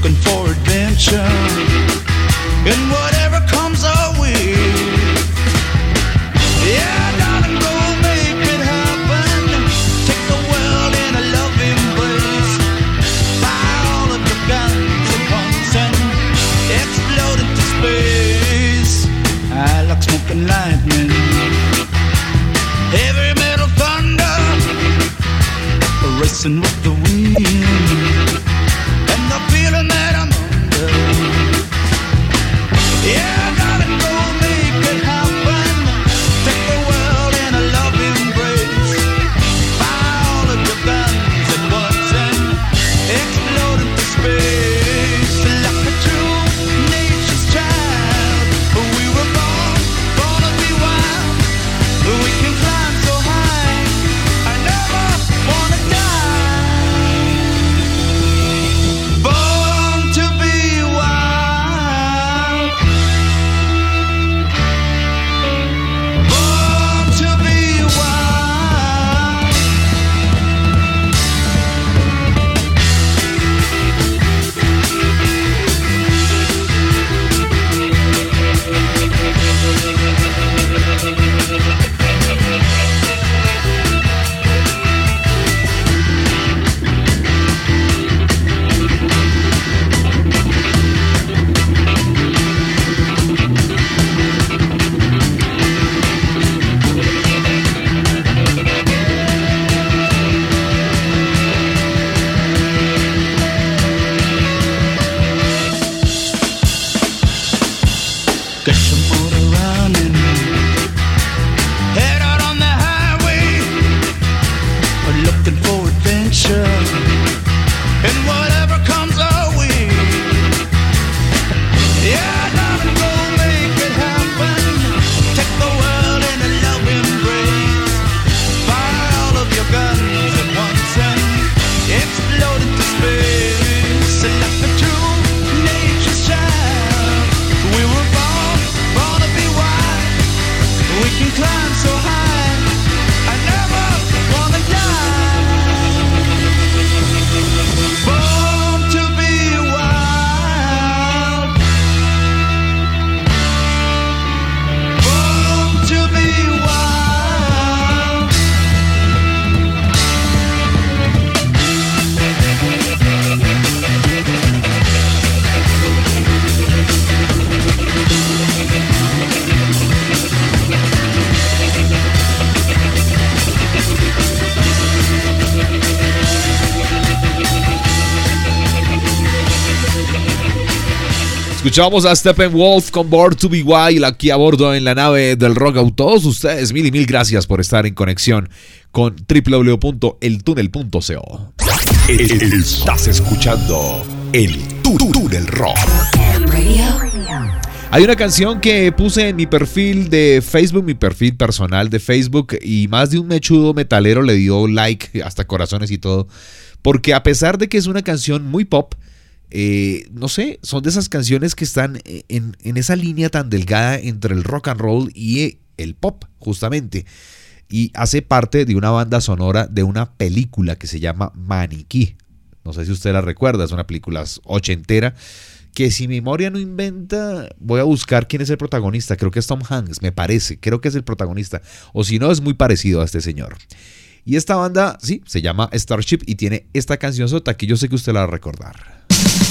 looking for adventure and whatever comes our way. Yeah, darling, go make it happen. Take the world in a loving embrace. Fire all of your guns at once and explode into space. I like smoke and lightning, heavy metal thunder, racing with the wind, and the feeling that I'm under. Yeah, darling, go make it happen. Take the world in a loving embrace. Fire all of your guns at once and explode into space. Like a true nature's child, we were born to be wild. We can climb so high, I never wanna die. Born to be wild. Born to be wild. Get your motor running, head out on the highway, looking for adventure and whatever comes our way. Yeah, darling, go make it happen. Take the world in a loving embrace. Fire all of your guns at once and explode into space. Like a true nature's child, we were born to be wild. We can climb so high, I never wanna die. Born to be wild. Born to be wild. Escuchamos a Steppenwolf con Born to Be Wild aquí a bordo en la nave del Rock Out. Todos ustedes, mil y mil gracias por estar en conexión con www.eltunel.co. Estás escuchando El Túnel Rock. Hay una canción que puse en mi perfil de Facebook, mi perfil personal de Facebook, y más de un mechudo metalero le dio like, hasta corazones y todo, porque a pesar de que es una canción muy pop, no sé, son de esas canciones que están en esa línea tan delgada entre el rock and roll y el pop, justamente. Y hace parte de una banda sonora de una película que se llama Maniquí. No sé si usted la recuerda, es una película ochentera que, si mi memoria no inventa, voy a buscar quién es el protagonista. Creo que es Tom Hanks, me parece, creo que es el protagonista. O si no, es muy parecido a este señor. Y esta banda, sí, se llama Starship y tiene esta canción sota que yo sé que usted la va a recordar.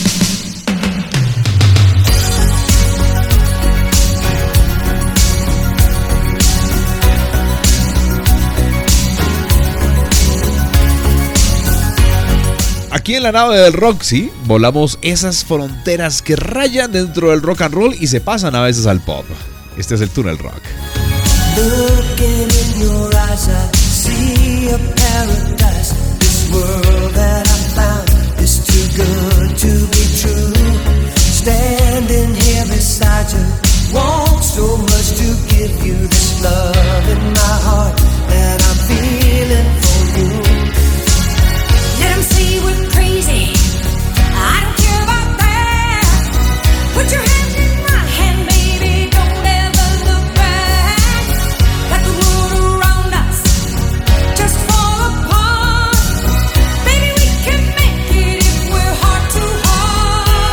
Aquí en la nave del rock, sí, volamos esas fronteras que rayan dentro del rock and roll y se pasan a veces al pop. Este es el Túnel Rock. Looking in your eyes, I see a paradise. This world that I found is too good to be true. Standing here beside you, want so much to give you this love in my heart that I'm feeling for you. Let them say we're crazy, I don't care about that. Put your hand in my hand, baby, don't ever look back. Let the world around us just fall apart. Baby, we can make it if we're heart to heart.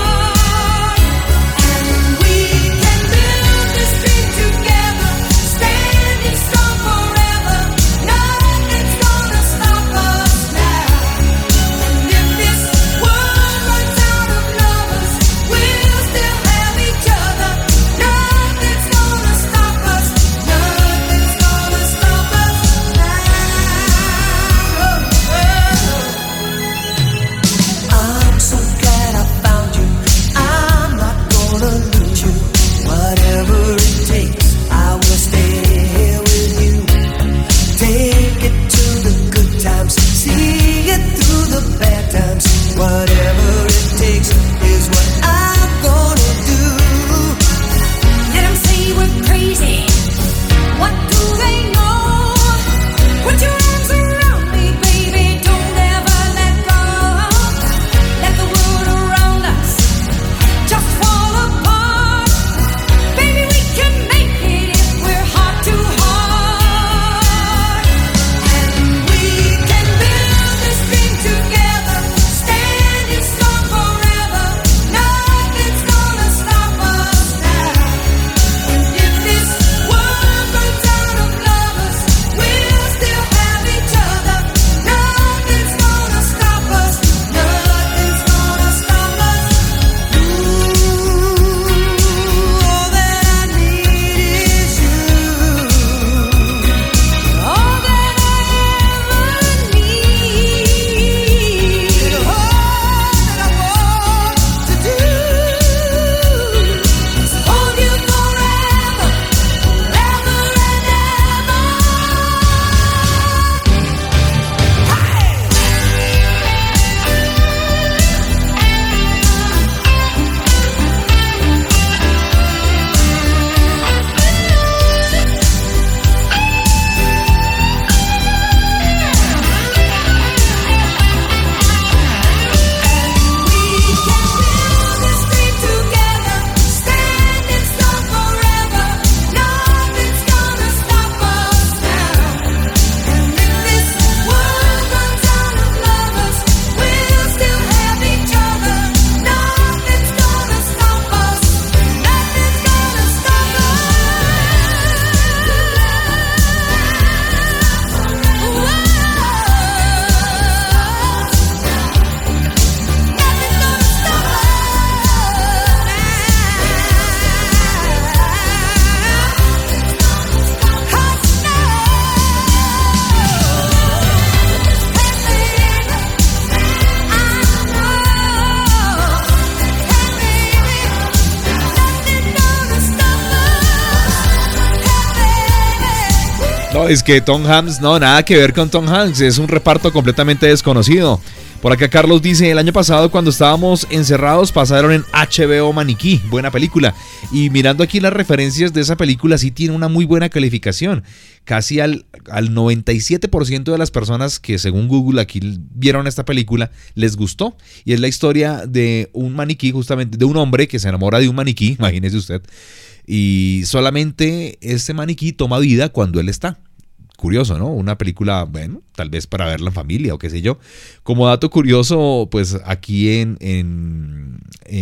No, es que Tom Hanks, no, nada que ver con Tom Hanks, es un reparto completamente desconocido. Por acá Carlos dice, el año pasado cuando estábamos encerrados pasaron en HBO Maniquí, buena película. Y mirando aquí las referencias de esa película, sí tiene una muy buena calificación. Casi al 97% de las personas que según Google aquí vieron esta película les gustó. Y es la historia de un maniquí, justamente de un hombre que se enamora de un maniquí, imagínese usted. Y solamente este maniquí toma vida cuando él está. Curioso, ¿no? Una película, bueno, tal vez para verla en familia o qué sé yo. Como dato curioso, pues aquí en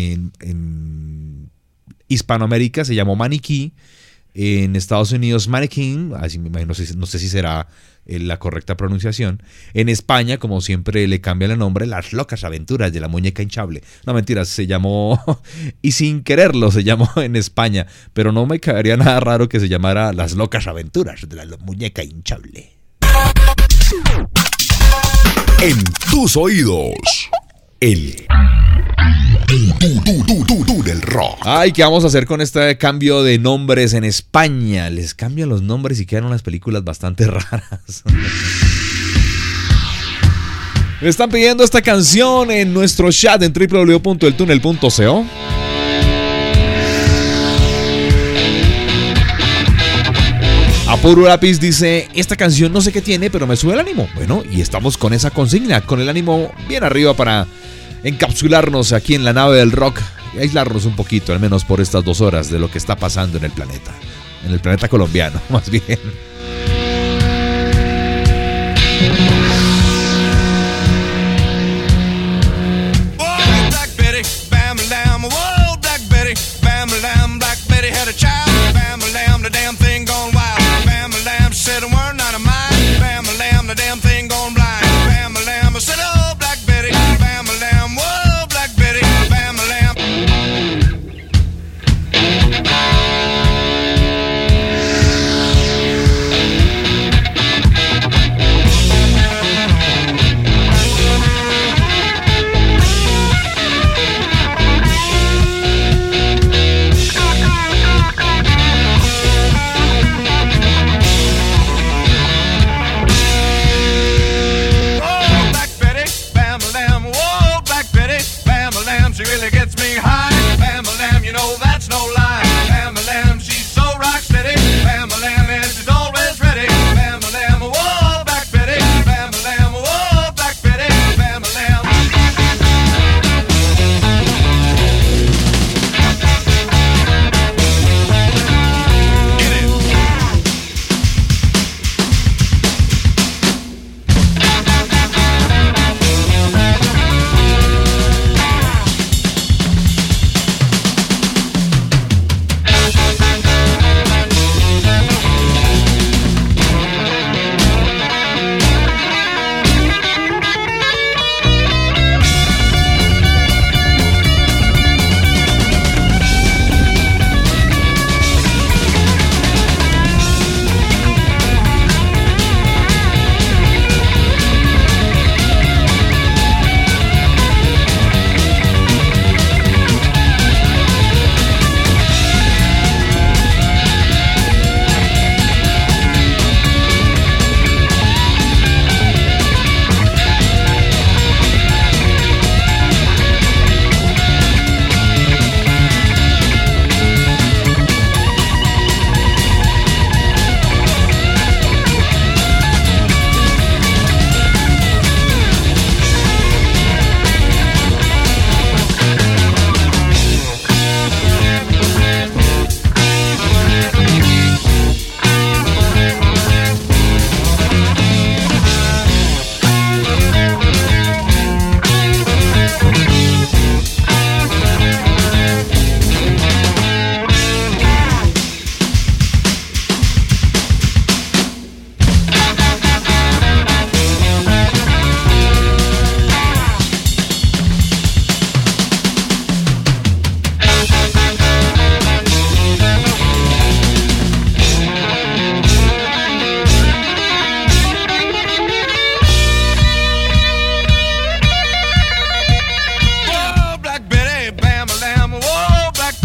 Hispanoamérica se llamó Maniquí. En Estados Unidos Mannequin, así me imagino, no sé si será la correcta pronunciación. En España, como siempre, le cambian el nombre, Las locas aventuras de la muñeca hinchable. No, mentiras, se llamó, y sin quererlo se llamó en España, pero no me caería nada raro que se llamara Las locas aventuras de la muñeca hinchable. En tus oídos, el tú del rock. Ay, ¿qué vamos a hacer con este cambio de nombres en España? Les cambian los nombres y quedan unas películas bastante raras. Me están pidiendo esta canción en nuestro chat en www.eltunel.co. A Puro Lápiz dice, esta canción no sé qué tiene, pero me sube el ánimo. Bueno, y estamos con esa consigna, con el ánimo bien arriba para encapsularnos aquí en la nave del rock y aislarnos un poquito, al menos por estas 2 horas, de lo que está pasando en el planeta colombiano, más bien. Whoa, Black Betty, bam lamb. Whoa, Black Betty, bam lamb. Black Betty had a child. Bam lamb, the damn thing gone wild. Bam lamb said a word not a mine. Bam lamb, the damn thing gone blind. Bam lamb said, oh, Black Betty, bam lamb. Whoa, Black Betty, bam lamb. She really gets me high. Bam-a-lam, you know that's no lie. Bam-a-lam, she's so rock steady. Bam-a-lam, and she's always ready. Bam-a-lam, whoa, Black Betty. Bam-a-lam, whoa, Black Betty. Bam-a-lam. Get it.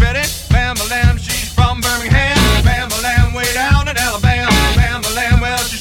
Well,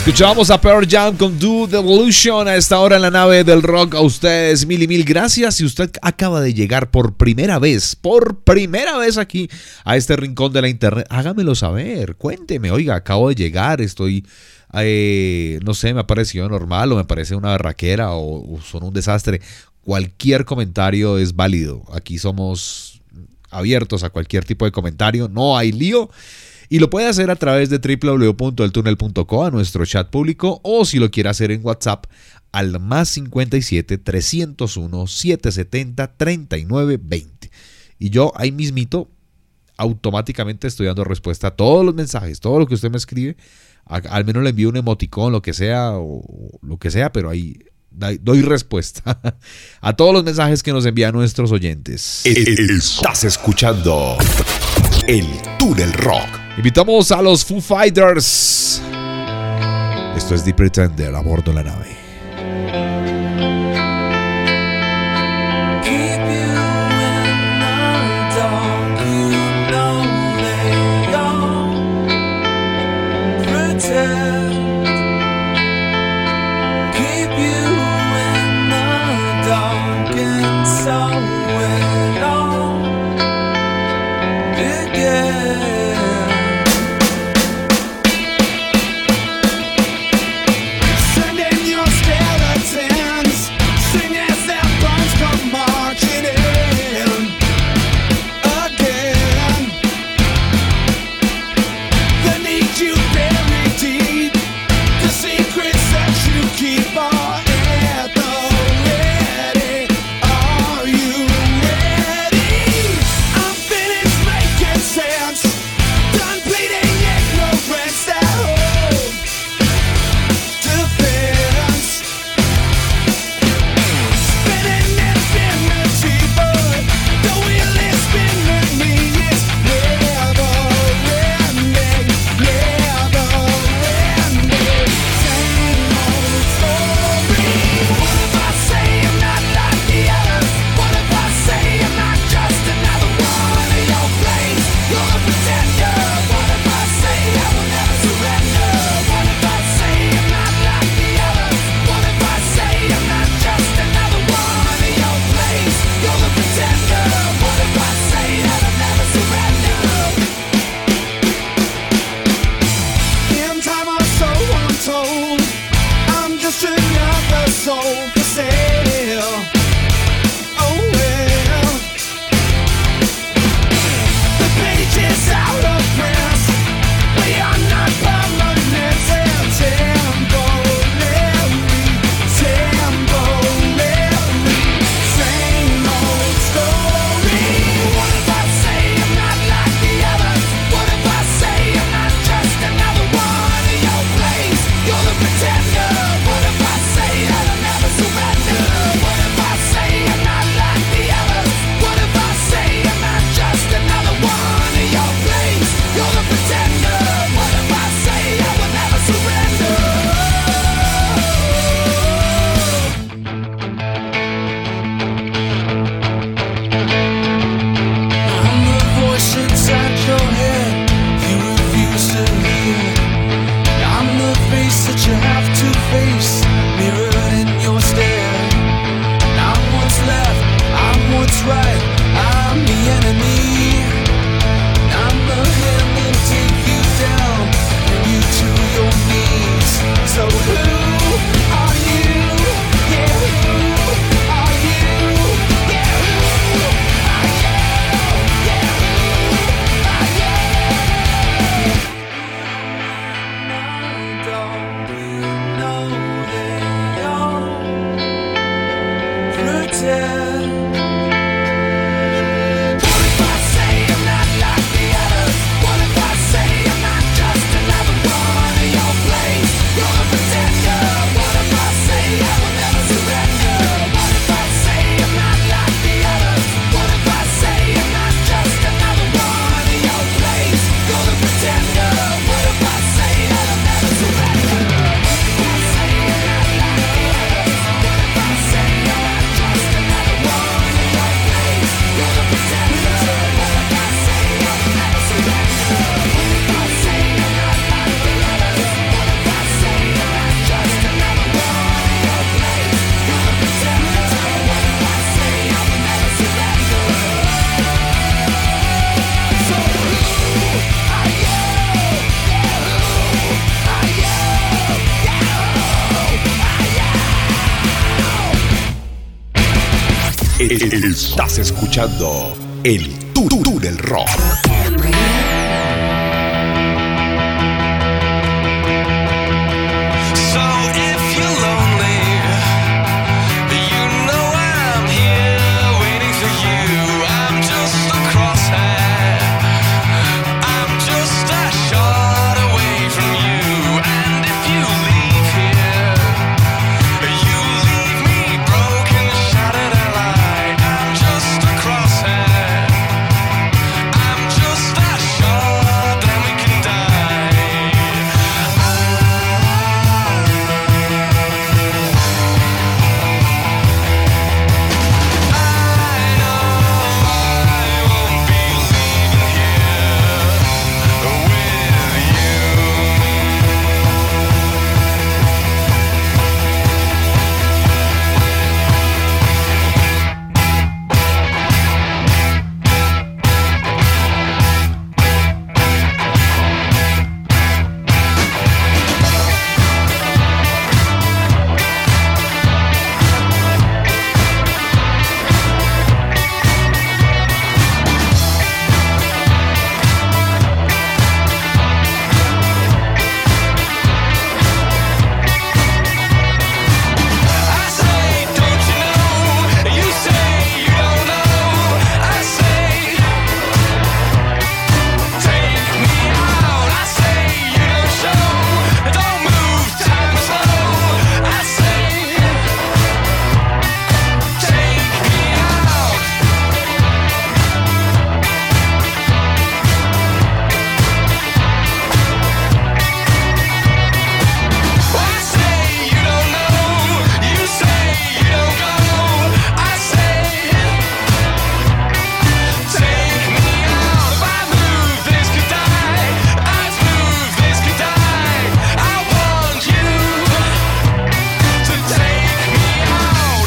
Escuchábamos a Pearl Jam con Do the Evolution a esta hora en la nave del rock. A ustedes mil y mil gracias. Si usted acaba de llegar por primera vez aquí a este rincón de la internet, hágamelo saber, cuénteme, oiga, acabo de llegar, estoy, no sé, me ha parecido normal o me parece una barraquera o son un desastre. Cualquier comentario es válido. Aquí somos abiertos a cualquier tipo de comentario, no hay lío. Y lo puede hacer a través de www.eltunel.co, a nuestro chat público, o si lo quiere hacer en WhatsApp al más 57 301 770 3920. Y yo ahí mismito automáticamente estoy dando respuesta a todos los mensajes, todo lo que usted me escribe. Al menos le envío un emoticón, lo que sea, pero ahí doy respuesta a todos los mensajes que nos envían nuestros oyentes. Estás escuchando El Túnel Rock. Invitamos a los Foo Fighters. Esto es The Pretender a bordo de la nave. Estás escuchando el Túnel Rock. So if you're lonely, you know I'm here waiting for you. I'm just a crosshair. I'm just a shot away from you. And if you leave here, you leave me broken, shattered and light. I'm just a crosshair. I'm just a shot, then we can die. I say, don't you know? You say you don't know. I say, take me out. I say you don't show. Don't move, time slow. I say, take me out. I say you don't know. You say you don't go. I say, take me out. If I move, this could die. I move, this could die. I want you to take me out.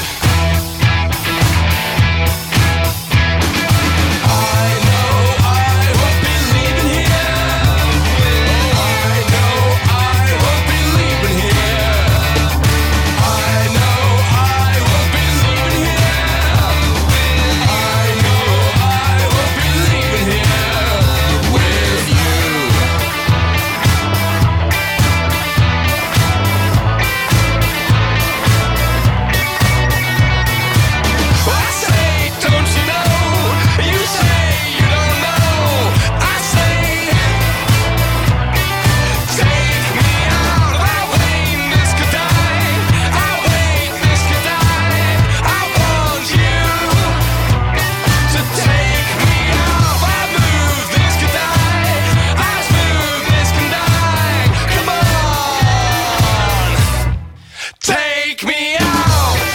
I know I won't be leaving here. I know I won't be leaving here. I know I won't be leaving here. I know I won't be leaving here with you. I say, don't you know? You say you don't know. I say, take me out. I wait, this could die. I wait, this could die. I want you to take me out. I move, this could die. I move, this can die. Come on, take me out.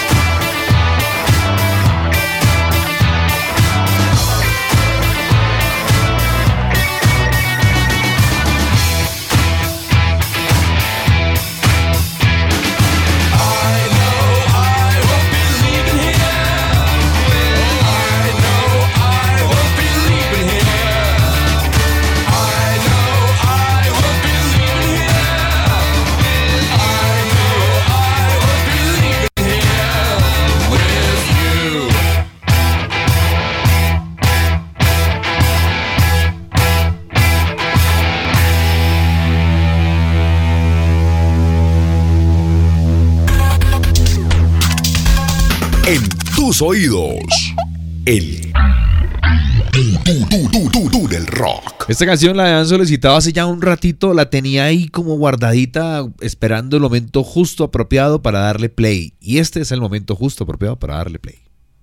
I know I won't be leaving here. I know I won't be leaving here. I know I won't be leaving here. I know I won't be leaving here with you. En tus oídos, el Túnel Rock. Esta canción la habían solicitado hace ya un ratito, la tenía ahí como guardadita, esperando el momento justo apropiado para darle play. Y este es el momento justo apropiado para darle play.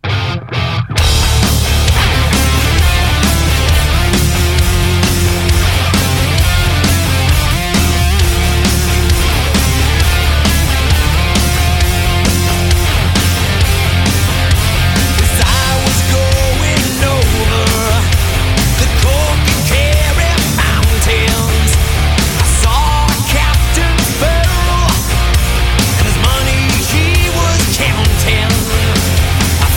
As I was going over the Cork and Kerry mountains, I saw Captain Farrell and his money he was counting. I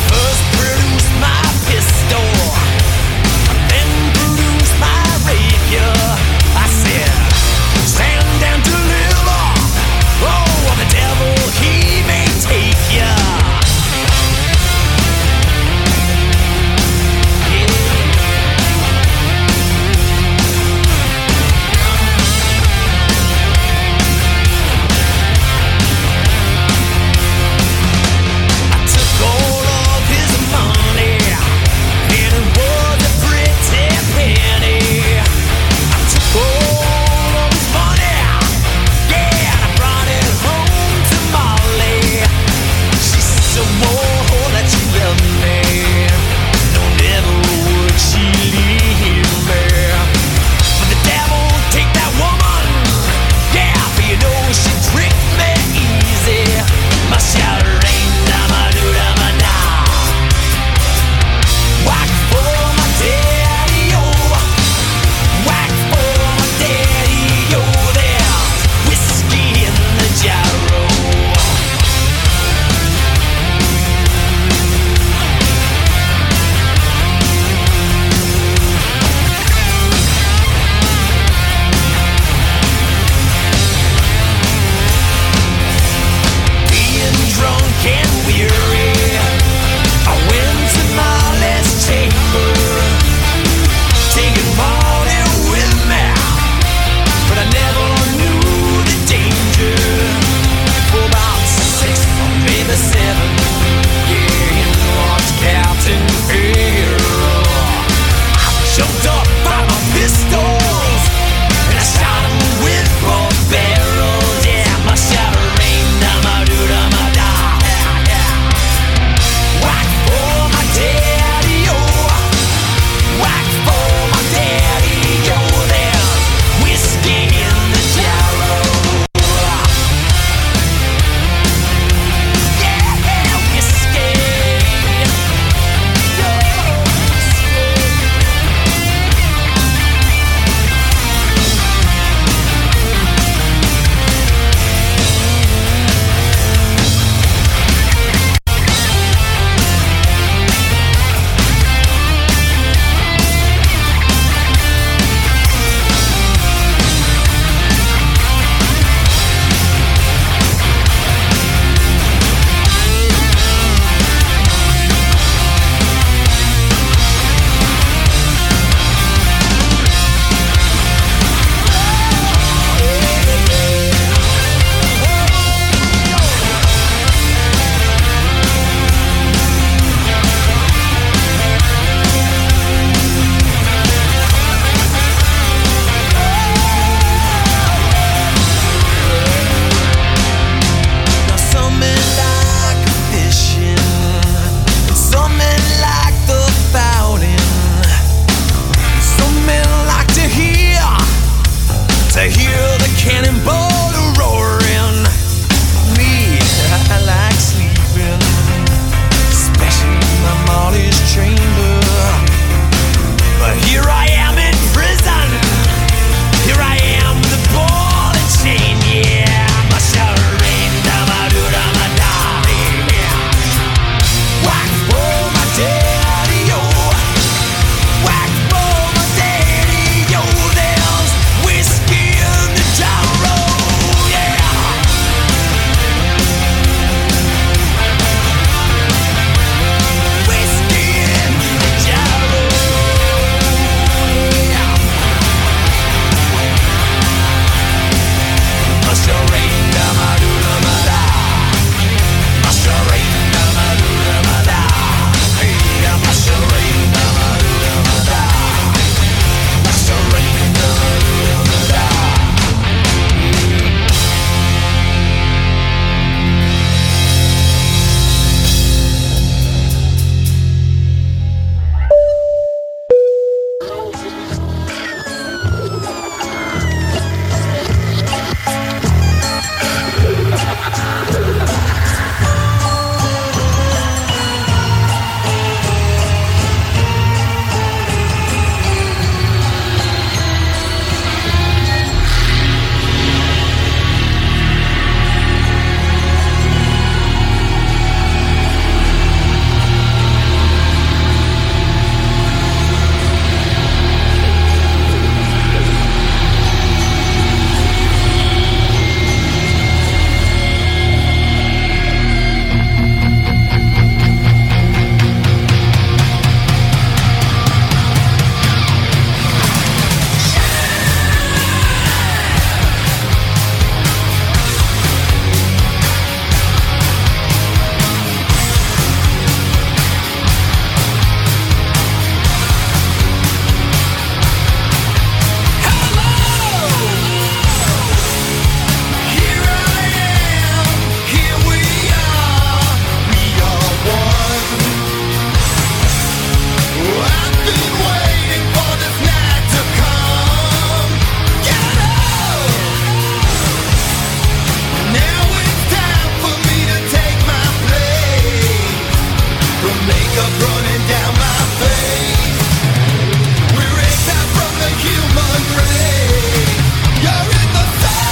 makeup running down my face. We're exiled from the human race. You're in the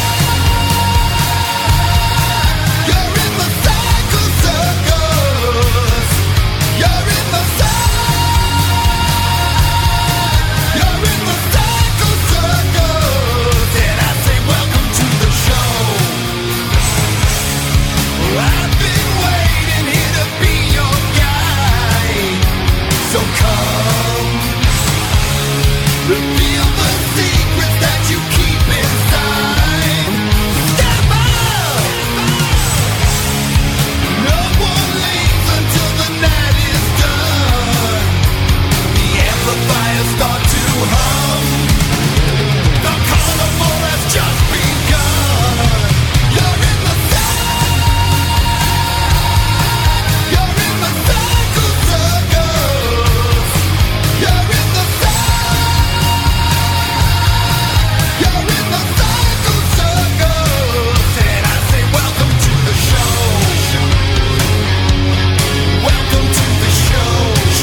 you're in the cycle circus. You're in the you're in the cycle circus. And I say welcome to the show. I've been waiting here to be your guide. So come, reveal the secrets that you keep inside. Step up! No one leaves until the night is done. The amplifiers start to hum. The carnival has just begun. You're in the you're in the cycle circus. You're in the you're in the cycle circus. And I say welcome to the show. Welcome to the show.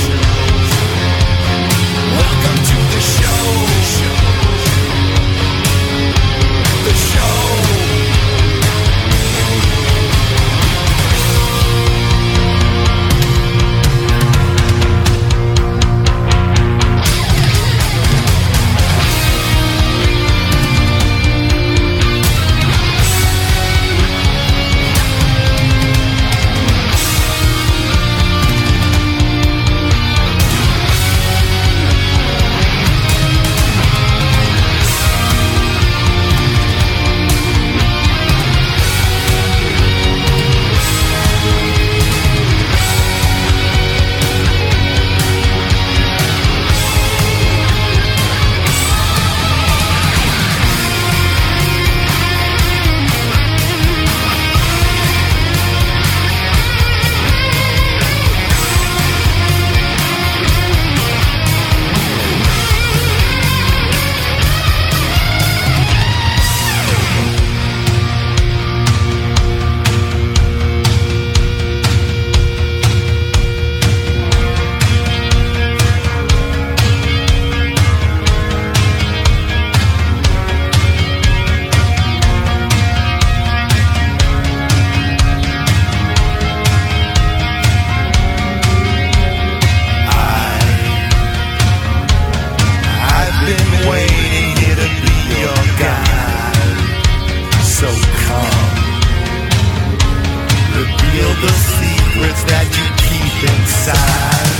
Welcome to the show. The show. I've been waiting here to be your guide. So come, reveal the secrets that you keep inside.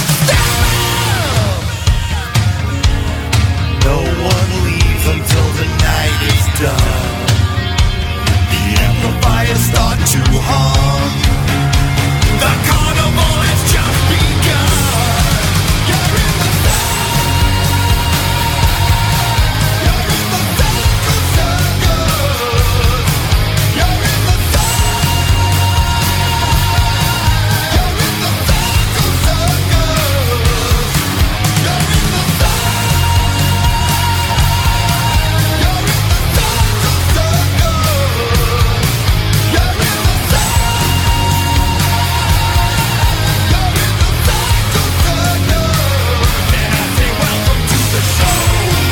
No one leaves until the night is done. The amplifiers start to hum. The carnival has just begun. You're in the you're in the cycle circus. You're in the you're in the cycle circus. You're in the you're in the cycle circus. You're in the and I say welcome to the show.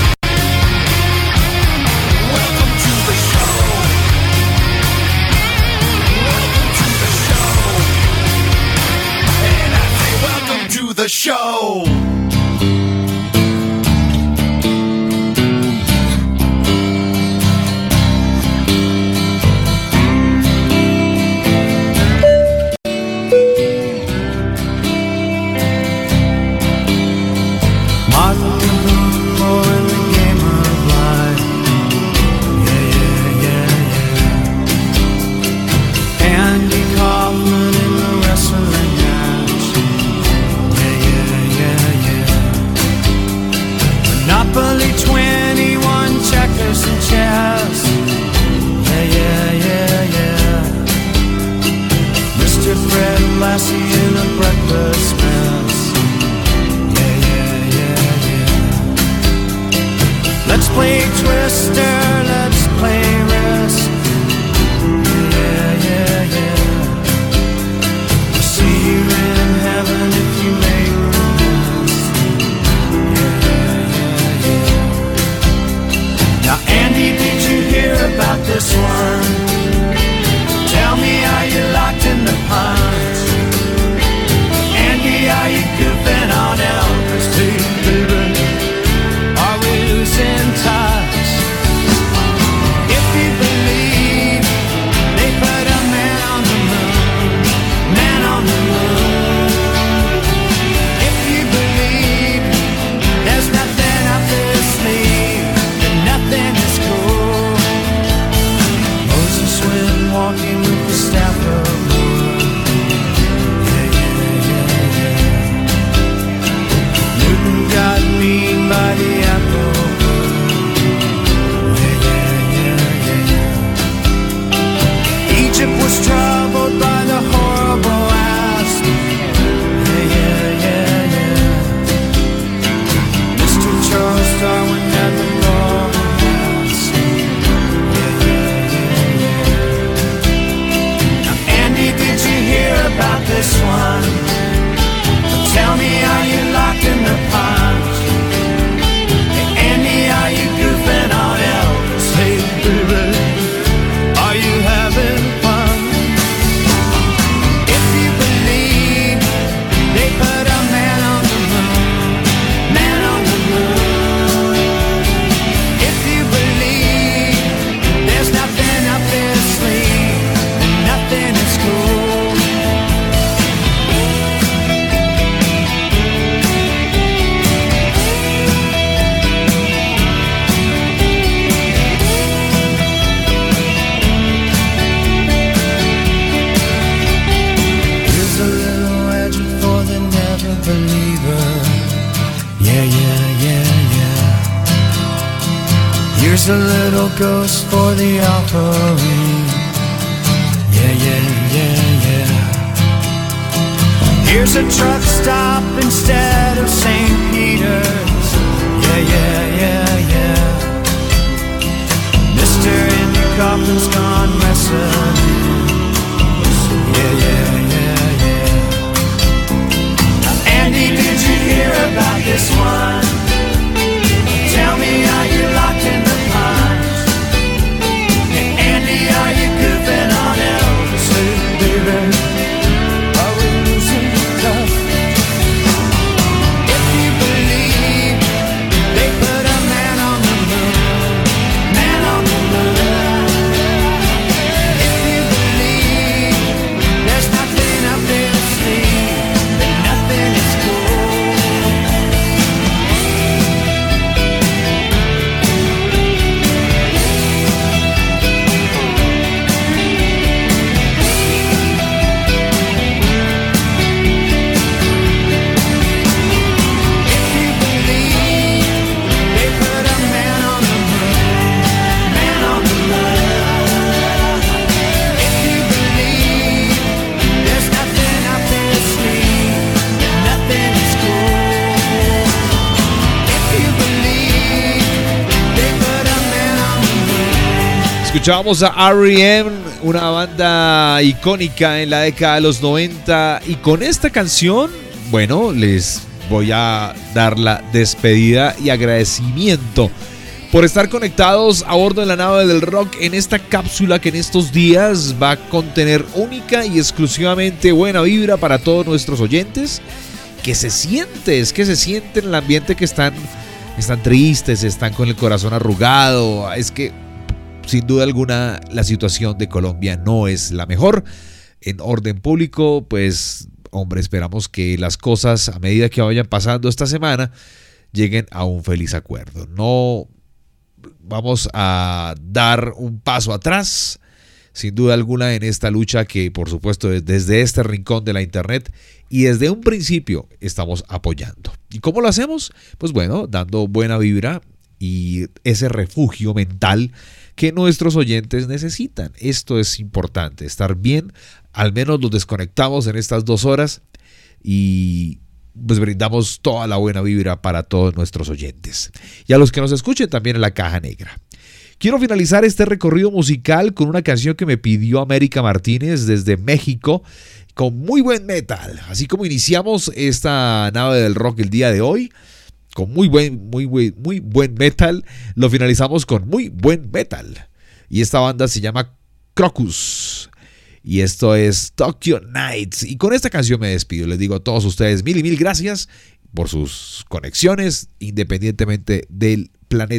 Welcome to the show. Welcome to the show. And I say welcome to the show. Martin Luther in the game of life. Yeah, yeah, yeah, yeah. Andy Kaufman in the wrestling match. Yeah, yeah, yeah, yeah. Monopoly 21, checkers and chess. Yeah, yeah, yeah, yeah. Mr. Fred Lassie in a breakfast mess. Let's play Twister, let's play Risk. Yeah, yeah, yeah. See you in heaven if a believer. Yeah, yeah, yeah, yeah. Here's a little ghost for the offering. Yeah, yeah, yeah, yeah. Here's a truck stop instead of St. Peter's. Yeah, yeah, yeah, yeah. Mr. Andy Kaufman's gone wrestling. Yeah, yeah, yeah, yeah. Andy, did you hear about this one? Tell me, are you locked in the pines? Hey, Andy, are you goofing on Elvis? Hey, baby, are we losing touch? If you believe they put a man on the moon, man on the moon. If you believe there's nothing up there to see, then nothing is cool. If you believe they put a man on the moon, man on the moon. If you believe there's nothing up there to see, then nothing is cool. If you believe they put a man on the moon. Escuchábamos a R.E.M., una banda icónica en la década de los 90, y con esta canción, bueno, les voy a dar la despedida y agradecimiento por estar conectados a bordo de la nave del rock en esta cápsula que en estos días va a contener única y exclusivamente buena vibra para todos nuestros oyentes. Que se siente, es que se siente en el ambiente que están tristes, están con el corazón arrugado. Es que sin duda alguna la situación de Colombia no es la mejor. En orden público, pues hombre, esperamos que las cosas a medida que vayan pasando esta semana lleguen a un feliz acuerdo. No vamos a dar un paso atrás, sin duda alguna, en esta lucha que, por supuesto, desde este rincón de la internet y desde un principio estamos apoyando. ¿Y cómo lo hacemos? Pues bueno, dando buena vibra y ese refugio mental que nuestros oyentes necesitan. Esto es importante, estar bien. Al menos los desconectamos en estas 2 horas y pues brindamos toda la buena vibra para todos nuestros oyentes. Y a los que nos escuchen también en la caja negra. Quiero finalizar este recorrido musical con una canción que me pidió América Martínez desde México, con muy buen metal. Así como iniciamos esta nave del rock el día de hoy, con muy buen metal, lo finalizamos con muy buen metal. Y esta banda se llama Crocus. Y esto es Tokyo Nights. Y con esta canción me despido. Les digo a todos ustedes mil y mil gracias por sus conexiones, independientemente del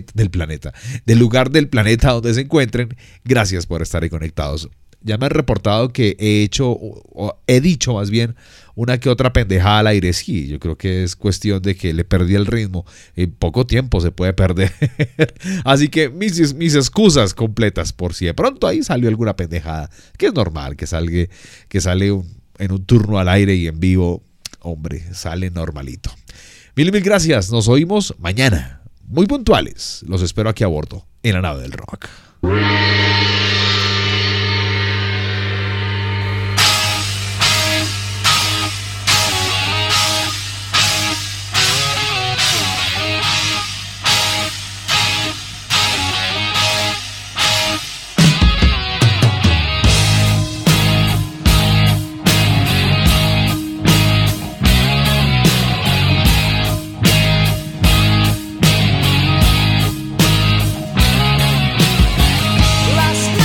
lugar del planeta donde se encuentren. Gracias por estar ahí conectados. Ya me han reportado que he dicho más bien una que otra pendejada al aire. Sí, yo creo que es cuestión de que le perdí el ritmo. En poco tiempo se puede perder. Así que mis excusas completas por si de pronto ahí salió alguna pendejada, que es normal que sale en un turno al aire y en vivo. Hombre, sale normalito. Mil gracias. Nos oímos mañana. Muy puntuales. Los espero aquí a bordo en la nave del rock. Last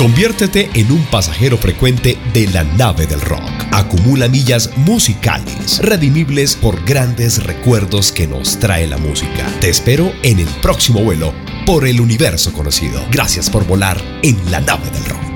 Conviértete en un pasajero frecuente de la nave del rock. Acumula millas musicales, redimibles por grandes recuerdos que nos trae la música. Te espero en el próximo vuelo por el universo conocido. Gracias por volar en la nave del rock.